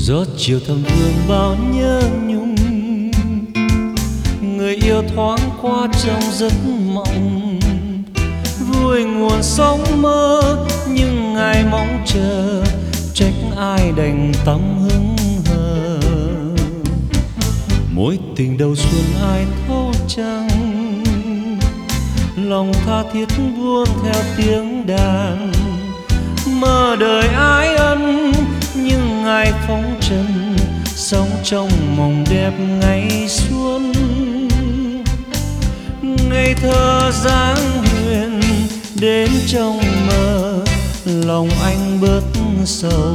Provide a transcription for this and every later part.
Gió chiều thầm vương bao nhớ nhung, người yêu thoáng qua trong giấc mộng. Vui nguồn sống mơ nhưng ai mong chờ, trách ai đành tâm hững hờ. Mối tình đầu xuân ai thấu chăng, lòng tha thiết buông theo tiếng đàn. Mơ đời ái ân nhưng ai phóng trần, sống trong mộng đẹp ngày xuân. Ngày thơ dáng huyền đến trong mơ, lòng anh bớt sầu.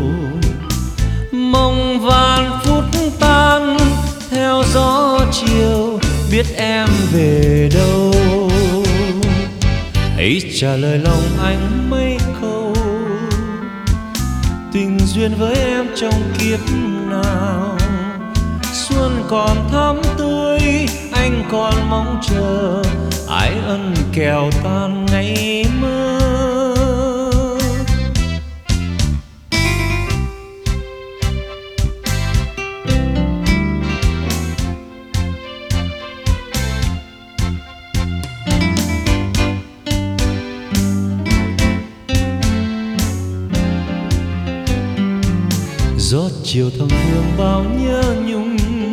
Mong vạn phút tan theo gió chiều, biết em về đâu. Hãy trả lời lòng anh mấy câu, tình duyên với em trong kiếp nào. Xuân còn thắm tươi, anh còn mong chờ, ái ân kẻo tan ngày mơ. Gió chiều thầm thương bao nhớ nhung,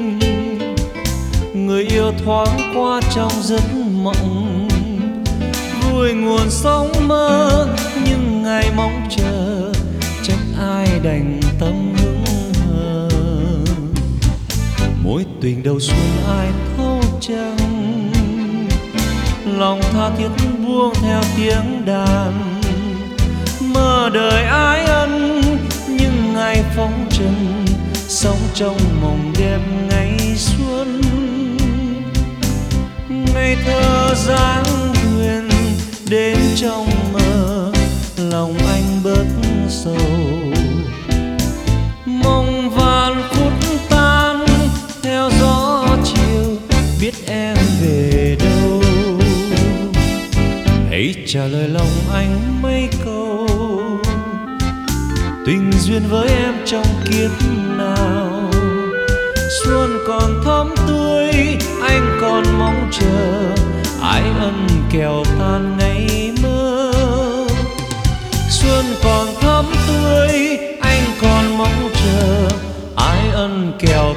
người yêu thoáng qua trong giấc mộng. Vui nguồn sống mơ nhưng ngày mong chờ, trách ai đành tâm hững hờ. Mối tình đầu xuân ai thấu chăng, lòng tha thiết buông theo tiếng đàn. Mơ đời ái ân nhưng ai phóng trần, sống trong mộng đẹp ngày xuân. Ngày thơ dáng huyền đến trong mơ, lòng anh bớt sầu. Mong vạn phút tan theo gió chiều, biết em về đâu. Hãy trả lời lòng anh mấy câu, tình duyên với em trong kiếp nào. Xuân còn thắm tươi, anh còn mong chờ, ái ân kẻo tan ngày mơ. Xuân còn thắm tươi, anh còn mong chờ, ái ân kẻo